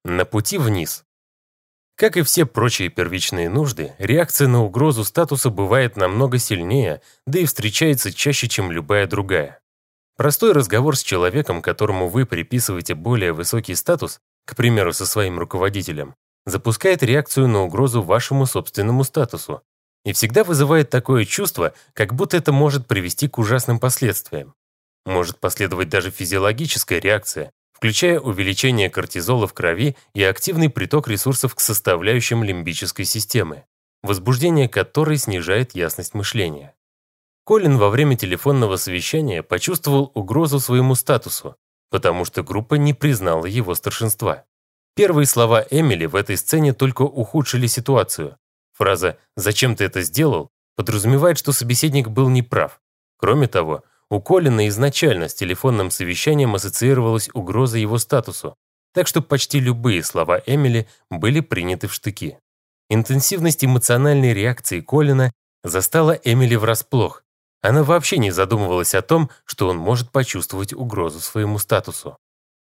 На пути вниз. Как и все прочие первичные нужды, реакция на угрозу статуса бывает намного сильнее, да и встречается чаще, чем любая другая. Простой разговор с человеком, которому вы приписываете более высокий статус, к примеру, со своим руководителем, запускает реакцию на угрозу вашему собственному статусу и всегда вызывает такое чувство, как будто это может привести к ужасным последствиям. Может последовать даже физиологическая реакция, включая увеличение кортизола в крови и активный приток ресурсов к составляющим лимбической системы, возбуждение которой снижает ясность мышления. Колин во время телефонного совещания почувствовал угрозу своему статусу, потому что группа не признала его старшинства. Первые слова Эмили в этой сцене только ухудшили ситуацию. Фраза «Зачем ты это сделал?» подразумевает, что собеседник был неправ. Кроме того, у Колина изначально с телефонным совещанием ассоциировалась угроза его статусу, так что почти любые слова Эмили были приняты в штыки. Интенсивность эмоциональной реакции Колина застала Эмили врасплох. Она вообще не задумывалась о том, что он может почувствовать угрозу своему статусу.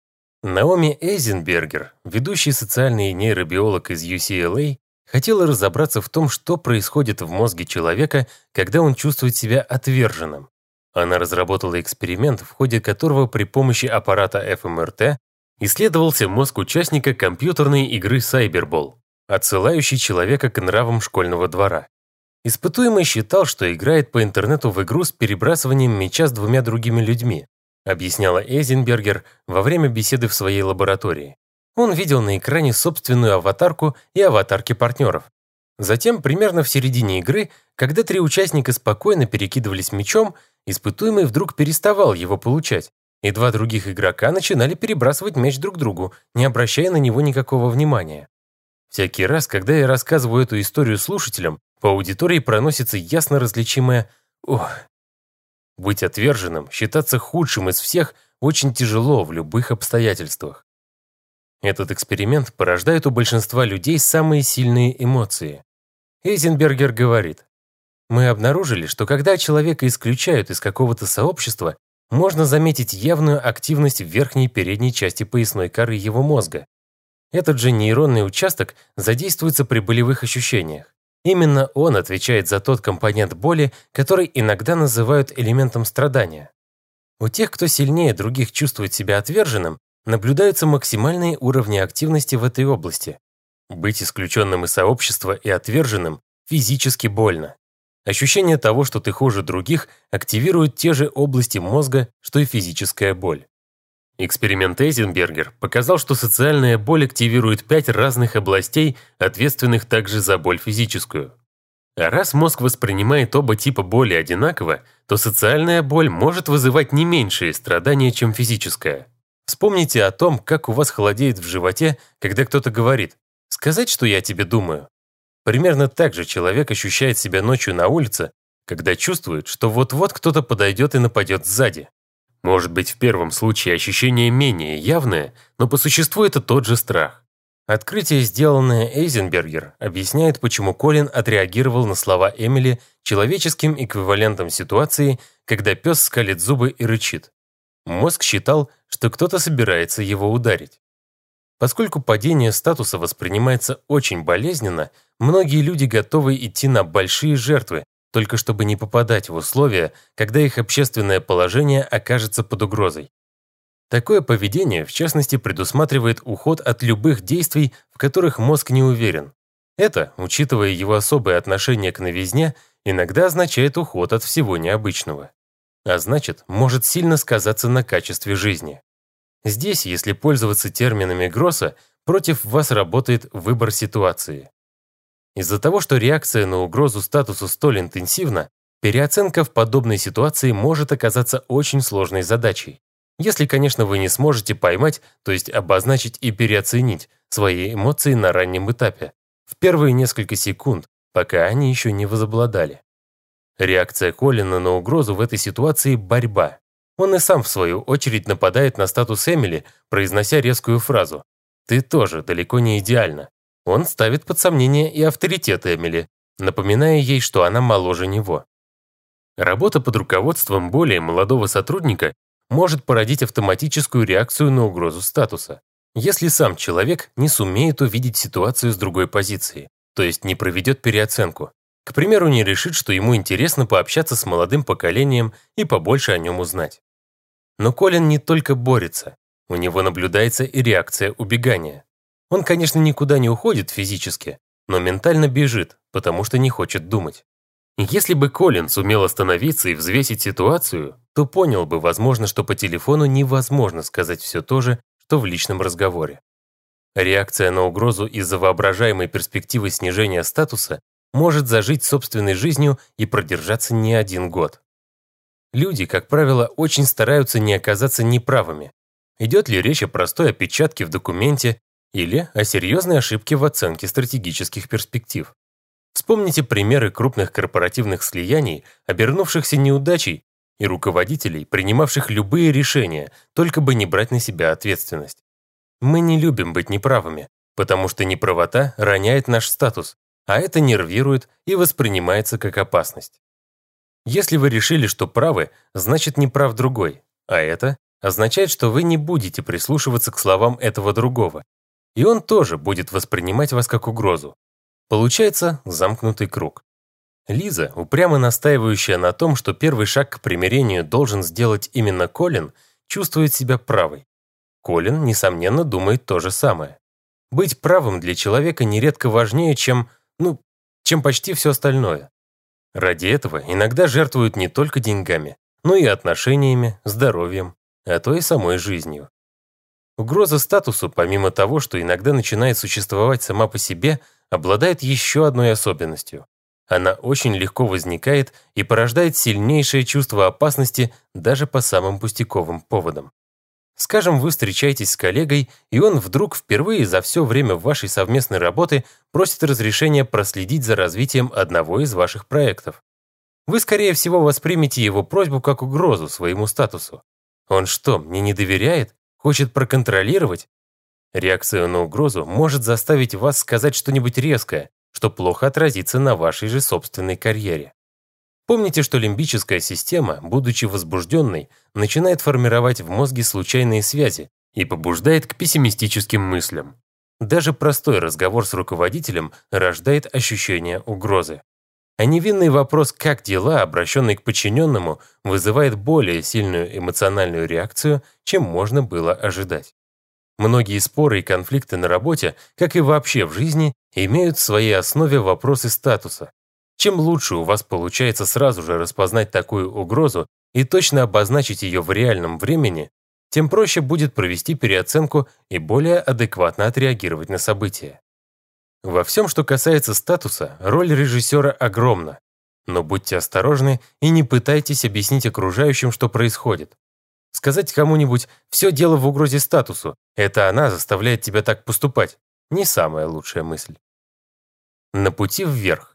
Наоми Эйзенбергер, ведущий социальный нейробиолог из UCLA, хотела разобраться в том, что происходит в мозге человека, когда он чувствует себя отверженным. Она разработала эксперимент, в ходе которого при помощи аппарата ФМРТ исследовался мозг участника компьютерной игры Cyberball, отсылающей человека к нравам школьного двора. Испытуемый считал, что играет по интернету в игру с перебрасыванием мяча с двумя другими людьми, объясняла Эйзенбергер во время беседы в своей лаборатории. Он видел на экране собственную аватарку и аватарки партнеров. Затем, примерно в середине игры, когда три участника спокойно перекидывались мячом, испытуемый вдруг переставал его получать, и два других игрока начинали перебрасывать мяч друг другу, не обращая на него никакого внимания. Всякий раз, когда я рассказываю эту историю слушателям, по аудитории проносится ясно различимое «ох». Быть отверженным, считаться худшим из всех очень тяжело в любых обстоятельствах. Этот эксперимент порождает у большинства людей самые сильные эмоции. Эйзенбергер говорит, «Мы обнаружили, что когда человека исключают из какого-то сообщества, можно заметить явную активность в верхней передней части поясной коры его мозга. Этот же нейронный участок задействуется при болевых ощущениях. Именно он отвечает за тот компонент боли, который иногда называют элементом страдания. У тех, кто сильнее других чувствует себя отверженным, наблюдаются максимальные уровни активности в этой области. Быть исключенным из сообщества и отверженным физически больно. Ощущение того, что ты хуже других, активирует те же области мозга, что и физическая боль. Эксперимент Эйзенбергер показал, что социальная боль активирует 5 разных областей, ответственных также за боль физическую. А раз мозг воспринимает оба типа боли одинаково, то социальная боль может вызывать не меньшие страдания, чем физическая. Вспомните о том, как у вас холодеет в животе, когда кто-то говорит «сказать, что я тебе думаю». Примерно так же человек ощущает себя ночью на улице, когда чувствует, что вот-вот кто-то подойдет и нападет сзади. Может быть, в первом случае ощущение менее явное, но по существу это тот же страх. Открытие, сделанное Эйзенбергер, объясняет, почему Колин отреагировал на слова Эмили человеческим эквивалентом ситуации, когда пес скалит зубы и рычит. Мозг считал, что кто-то собирается его ударить. Поскольку падение статуса воспринимается очень болезненно, многие люди готовы идти на большие жертвы, только чтобы не попадать в условия, когда их общественное положение окажется под угрозой. Такое поведение, в частности, предусматривает уход от любых действий, в которых мозг не уверен. Это, учитывая его особое отношение к новизне, иногда означает уход от всего необычного. А значит, может сильно сказаться на качестве жизни. Здесь, если пользоваться терминами Гросса, против вас работает выбор ситуации. Из-за того, что реакция на угрозу статусу столь интенсивна, переоценка в подобной ситуации может оказаться очень сложной задачей. Если, конечно, вы не сможете поймать, то есть обозначить и переоценить свои эмоции на раннем этапе, в первые несколько секунд, пока они еще не возобладали. Реакция Колина на угрозу в этой ситуации – борьба. Он и сам, в свою очередь, нападает на статус Эмили, произнося резкую фразу «Ты тоже далеко не идеальна». Он ставит под сомнение и авторитет Эмили, напоминая ей, что она моложе него. Работа под руководством более молодого сотрудника может породить автоматическую реакцию на угрозу статуса. Если сам человек не сумеет увидеть ситуацию с другой позиции, то есть не проведет переоценку, к примеру, не решит, что ему интересно пообщаться с молодым поколением и побольше о нем узнать. Но Колин не только борется, у него наблюдается и реакция убегания. Он, конечно, никуда не уходит физически, но ментально бежит, потому что не хочет думать. Если бы Колин сумел остановиться и взвесить ситуацию, то понял бы, возможно, что по телефону невозможно сказать все то же, что в личном разговоре. Реакция на угрозу из-за воображаемой перспективы снижения статуса может зажить собственной жизнью и продержаться не один год. Люди, как правило, очень стараются не оказаться неправыми. Идет ли речь о простой опечатке в документе или о серьезной ошибке в оценке стратегических перспектив. Вспомните примеры крупных корпоративных слияний, обернувшихся неудачей, и руководителей, принимавших любые решения, только бы не брать на себя ответственность. Мы не любим быть неправыми, потому что неправота роняет наш статус, а это нервирует и воспринимается как опасность. Если вы решили, что правы, значит неправ другой, а это означает, что вы не будете прислушиваться к словам этого другого, и он тоже будет воспринимать вас как угрозу. Получается замкнутый круг. Лиза, упрямо настаивающая на том, что первый шаг к примирению должен сделать именно Колин, чувствует себя правой. Колин, несомненно, думает то же самое. Быть правым для человека нередко важнее, чем почти все остальное. Ради этого иногда жертвуют не только деньгами, но и отношениями, здоровьем, а то и самой жизнью. Угроза статусу, помимо того, что иногда начинает существовать сама по себе, обладает еще одной особенностью. Она очень легко возникает и порождает сильнейшее чувство опасности даже по самым пустяковым поводам. Скажем, вы встречаетесь с коллегой, и он вдруг впервые за все время вашей совместной работы просит разрешения проследить за развитием одного из ваших проектов. Вы, скорее всего, воспримете его просьбу как угрозу своему статусу. Он что, мне не доверяет? Хочет проконтролировать? Реакция на угрозу может заставить вас сказать что-нибудь резкое, что плохо отразится на вашей же собственной карьере. Помните, что лимбическая система, будучи возбужденной, начинает формировать в мозге случайные связи и побуждает к пессимистическим мыслям. Даже простой разговор с руководителем рождает ощущение угрозы. А невинный вопрос «как дела?», обращенный к подчиненному, вызывает более сильную эмоциональную реакцию, чем можно было ожидать. Многие споры и конфликты на работе, как и вообще в жизни, имеют в своей основе вопросы статуса. Чем лучше у вас получается сразу же распознать такую угрозу и точно обозначить ее в реальном времени, тем проще будет провести переоценку и более адекватно отреагировать на события. Во всем, что касается статуса, роль режиссера огромна. Но будьте осторожны и не пытайтесь объяснить окружающим, что происходит. Сказать кому-нибудь «все дело в угрозе статусу», это она заставляет тебя так поступать, не самая лучшая мысль. На пути вверх.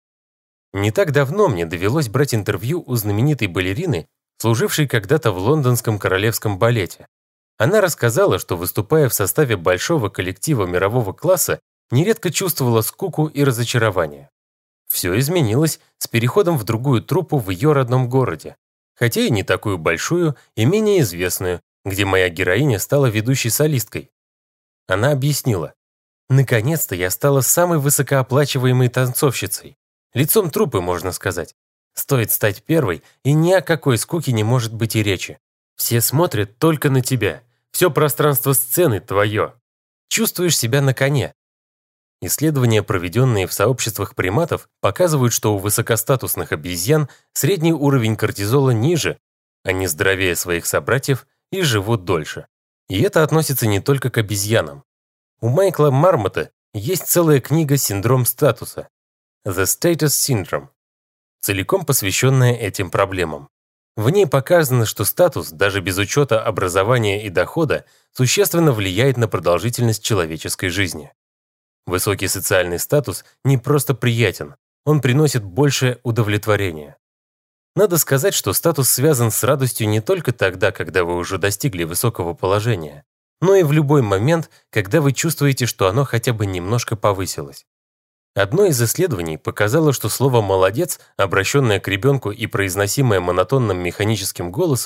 Не так давно мне довелось брать интервью у знаменитой балерины, служившей когда-то в лондонском королевском балете. Она рассказала, что, выступая в составе большого коллектива мирового класса, нередко чувствовала скуку и разочарование. Все изменилось с переходом в другую труппу в ее родном городе, хотя и не такую большую и менее известную, где моя героиня стала ведущей солисткой. Она объяснила: «Наконец-то я стала самой высокооплачиваемой танцовщицей. Лицом труппы, можно сказать. Стоит стать первой, и ни о какой скуке не может быть и речи. Все смотрят только на тебя. Все пространство сцены твое. Чувствуешь себя на коне». Исследования, проведенные в сообществах приматов, показывают, что у высокостатусных обезьян средний уровень кортизола ниже, они здоровее своих собратьев и живут дольше. И это относится не только к обезьянам. У Майкла Мармота есть целая книга «Синдром статуса» «The Status Syndrome», целиком посвященная этим проблемам. В ней показано, что статус, даже без учета образования и дохода, существенно влияет на продолжительность человеческой жизни. Высокий социальный статус не просто приятен, он приносит большее удовлетворение. Надо сказать, что статус связан с радостью не только тогда, когда вы уже достигли высокого положения, но и в любой момент, когда вы чувствуете, что оно хотя бы немножко повысилось. Одно из исследований показало, что слово «молодец», обращенное к ребенку и произносимое монотонным механическим голосом,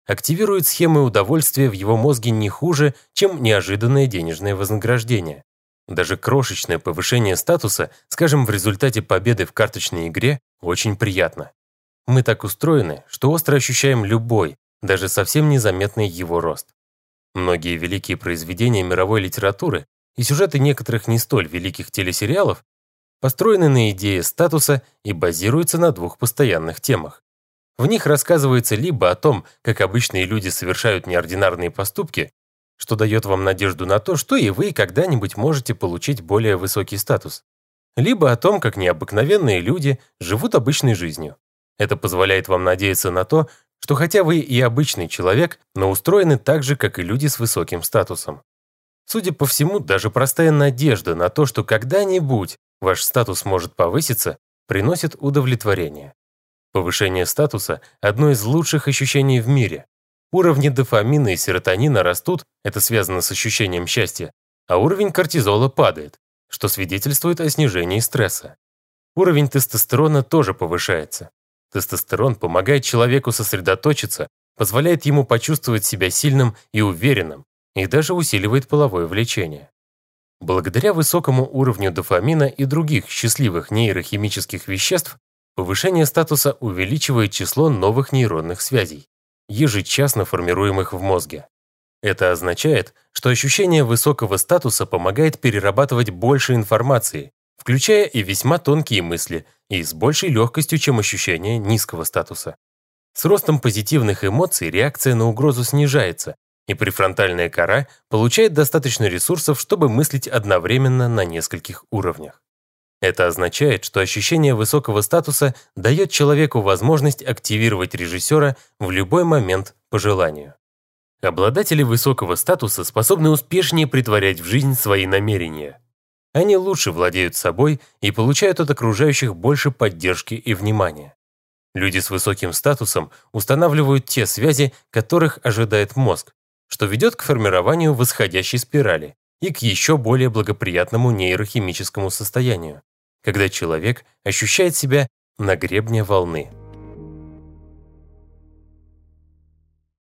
активирует схемы удовольствия в его мозге не хуже, чем неожиданное денежное вознаграждение. Даже крошечное повышение статуса, скажем, в результате победы в карточной игре, очень приятно. Мы так устроены, что остро ощущаем любой, даже совсем незаметный его рост. Многие великие произведения мировой литературы и сюжеты некоторых не столь великих телесериалов построены на идее статуса и базируются на двух постоянных темах. В них рассказывается либо о том, как обычные люди совершают неординарные поступки, что дает вам надежду на то, что и вы когда-нибудь можете получить более высокий статус, либо о том, как необыкновенные люди живут обычной жизнью. Это позволяет вам надеяться на то, что хотя вы и обычный человек, но устроены так же, как и люди с высоким статусом. Судя по всему, даже простая надежда на то, что когда-нибудь ваш статус может повыситься, приносит удовлетворение. Повышение статуса – одно из лучших ощущений в мире. Уровни дофамина и серотонина растут, это связано с ощущением счастья, а уровень кортизола падает, что свидетельствует о снижении стресса. Уровень тестостерона тоже повышается. Тестостерон помогает человеку сосредоточиться, позволяет ему почувствовать себя сильным и уверенным, и даже усиливает половое влечение. Благодаря высокому уровню дофамина и других счастливых нейрохимических веществ, повышение статуса увеличивает число новых нейронных связей, ежечасно формируемых в мозге. Это означает, что ощущение высокого статуса помогает перерабатывать больше информации, включая и весьма тонкие мысли, и с большей легкостью, чем ощущение низкого статуса. С ростом позитивных эмоций реакция на угрозу снижается, и префронтальная кора получает достаточно ресурсов, чтобы мыслить одновременно на нескольких уровнях. Это означает, что ощущение высокого статуса дает человеку возможность активировать режиссера в любой момент по желанию. Обладатели высокого статуса способны успешнее претворять в жизнь свои намерения. Они лучше владеют собой и получают от окружающих больше поддержки и внимания. Люди с высоким статусом устанавливают те связи, которых ожидает мозг, что ведет к формированию восходящей спирали и к еще более благоприятному нейрохимическому состоянию, когда человек ощущает себя на гребне волны.